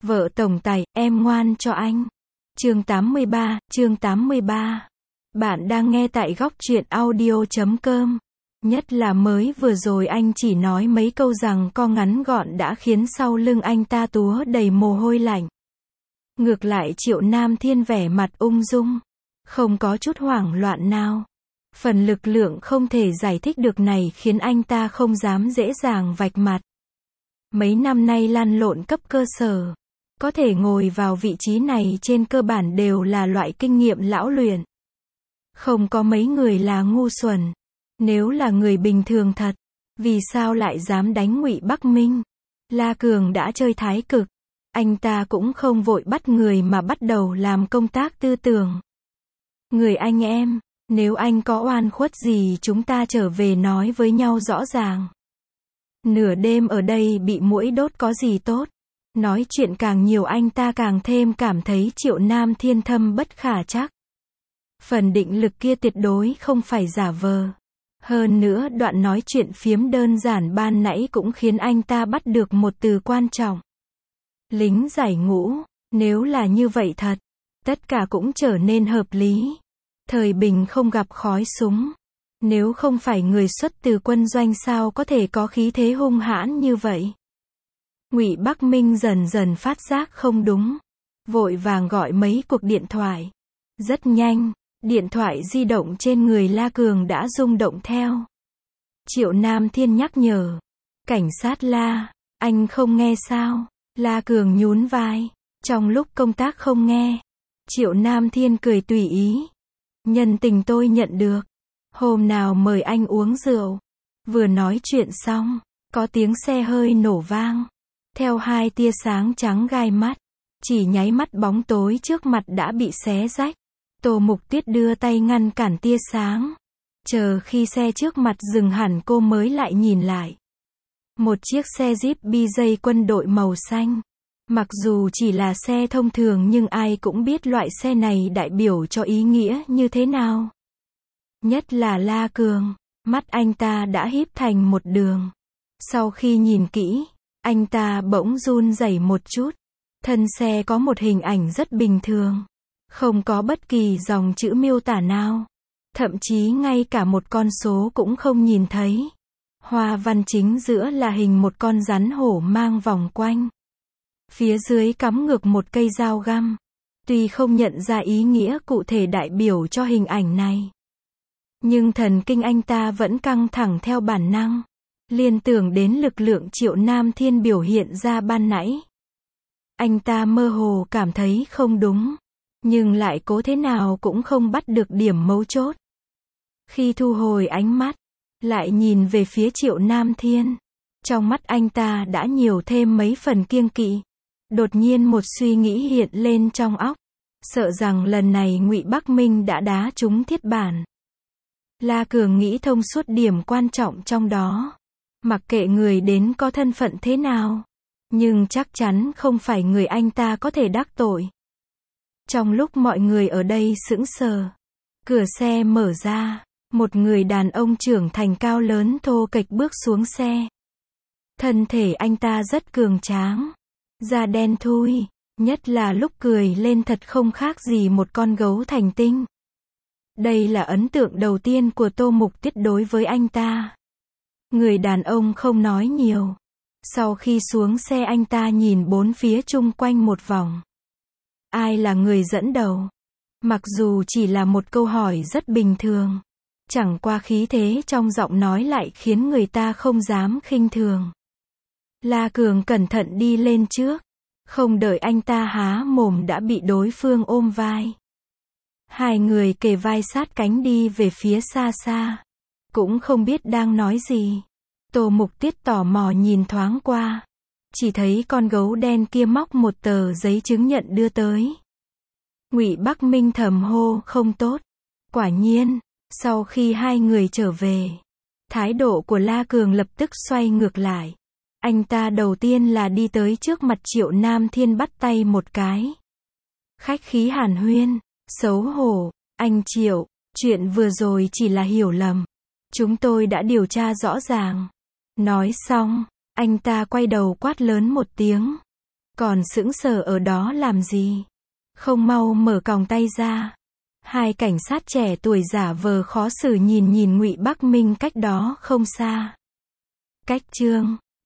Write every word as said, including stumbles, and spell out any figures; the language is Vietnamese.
Vợ tổng tài, em ngoan cho anh. Chương tám mươi ba, chương tám mươi ba. Bạn đang nghe tại góc truyện audio chấm com. Nhất là mới vừa rồi anh chỉ nói mấy câu rằng co ngắn gọn đã khiến sau lưng anh ta túa đầy mồ hôi lạnh. Ngược lại Triệu Nam Thiên vẻ mặt ung dung, không có chút hoảng loạn nào. Phần lực lượng không thể giải thích được này khiến anh ta không dám dễ dàng vạch mặt. Mấy năm nay lăn lộn cấp cơ sở, có thể ngồi vào vị trí này trên cơ bản đều là loại kinh nghiệm lão luyện. Không có mấy người là ngu xuẩn. Nếu là người bình thường thật, vì sao lại dám đánh Ngụy Bắc Minh? La Cường đã chơi thái cực, anh ta cũng không vội bắt người mà bắt đầu làm công tác tư tưởng. Người anh em, nếu anh có oan khuất gì chúng ta trở về nói với nhau rõ ràng. Nửa đêm ở đây bị muỗi đốt có gì tốt. Nói chuyện càng nhiều anh ta càng thêm cảm thấy Triệu Nam Thiên thâm bất khả trắc. Phần định lực kia tuyệt đối không phải giả vờ. Hơn nữa đoạn nói chuyện phiếm đơn giản ban nãy cũng khiến anh ta bắt được một từ quan trọng. Lính giải ngũ, nếu là như vậy thật, tất cả cũng trở nên hợp lý. Thời bình không gặp khói súng. Nếu không phải người xuất từ quân doanh sao có thể có khí thế hung hãn như vậy. Ngụy Bắc Minh dần dần phát giác không đúng, vội vàng gọi mấy cuộc điện thoại. Rất nhanh, điện thoại di động trên người La Cường đã rung động theo. Triệu Nam Thiên nhắc nhở. Cảnh sát La, anh không nghe sao? La Cường nhún vai. Trong lúc công tác không nghe. Triệu Nam Thiên cười tùy ý. Nhân tình tôi nhận được. Hôm nào mời anh uống rượu. Vừa nói chuyện xong, có tiếng xe hơi nổ vang. Theo hai tia sáng trắng gai mắt, chỉ nháy mắt bóng tối trước mặt đã bị xé rách. Tô Mục Tuyết đưa tay ngăn cản tia sáng. Chờ khi xe trước mặt dừng hẳn cô mới lại nhìn lại. Một chiếc xe Jeep bê jay quân đội màu xanh. Mặc dù chỉ là xe thông thường nhưng ai cũng biết loại xe này đại biểu cho ý nghĩa như thế nào. Nhất là La Cường, mắt anh ta đã híp thành một đường. Sau khi nhìn kỹ, anh ta bỗng run rẩy một chút. Thân xe có một hình ảnh rất bình thường. Không có bất kỳ dòng chữ miêu tả nào. Thậm chí ngay cả một con số cũng không nhìn thấy. Hoa văn chính giữa là hình một con rắn hổ mang vòng quanh. Phía dưới cắm ngược một cây dao găm. Tuy không nhận ra ý nghĩa cụ thể đại biểu cho hình ảnh này, nhưng thần kinh anh ta vẫn căng thẳng theo bản năng. Liên tưởng đến lực lượng Triệu Nam Thiên biểu hiện ra ban nãy. Anh ta mơ hồ cảm thấy không đúng, nhưng lại cố thế nào cũng không bắt được điểm mấu chốt. Khi thu hồi ánh mắt, lại nhìn về phía Triệu Nam Thiên. Trong mắt anh ta đã nhiều thêm mấy phần kiêng kỵ. Đột nhiên một suy nghĩ hiện lên trong óc. Sợ rằng lần này Ngụy Bắc Minh đã đá trúng thiết bản. La Cường nghĩ thông suốt điểm quan trọng trong đó. Mặc kệ người đến có thân phận thế nào, nhưng chắc chắn không phải người anh ta có thể đắc tội. Trong lúc mọi người ở đây sững sờ, cửa xe mở ra, một người đàn ông trưởng thành cao lớn thô kệch bước xuống xe. Thân thể anh ta rất cường tráng, da đen thui, nhất là lúc cười lên thật không khác gì một con gấu thành tinh. Đây là ấn tượng đầu tiên của Tô Mục Tuyết đối với anh ta. Người đàn ông không nói nhiều. Sau khi xuống xe anh ta nhìn bốn phía chung quanh một vòng. Ai là người dẫn đầu? Mặc dù chỉ là một câu hỏi rất bình thường, chẳng qua khí thế trong giọng nói lại khiến người ta không dám khinh thường. La Cường cẩn thận đi lên trước. Không đợi anh ta há mồm đã bị đối phương ôm vai. Hai người kề vai sát cánh đi về phía xa xa. Cũng không biết đang nói gì. Tô Mục Tuyết tò mò nhìn thoáng qua. Chỉ thấy con gấu đen kia móc một tờ giấy chứng nhận đưa tới. Ngụy Bắc Minh thầm hô không tốt. Quả nhiên, sau khi hai người trở về, thái độ của La Cường lập tức xoay ngược lại. Anh ta đầu tiên là đi tới trước mặt Triệu Nam Thiên bắt tay một cái. Khách khí hàn huyên, xấu hổ, anh Triệu, chuyện vừa rồi chỉ là hiểu lầm. Chúng tôi đã điều tra rõ ràng. Nói xong, anh ta quay đầu quát lớn một tiếng. Còn sững sờ ở đó làm gì? Không mau mở còng tay ra. Hai cảnh sát trẻ tuổi giả vờ khó xử nhìn nhìn Ngụy Bắc Minh cách đó không xa. Cách chương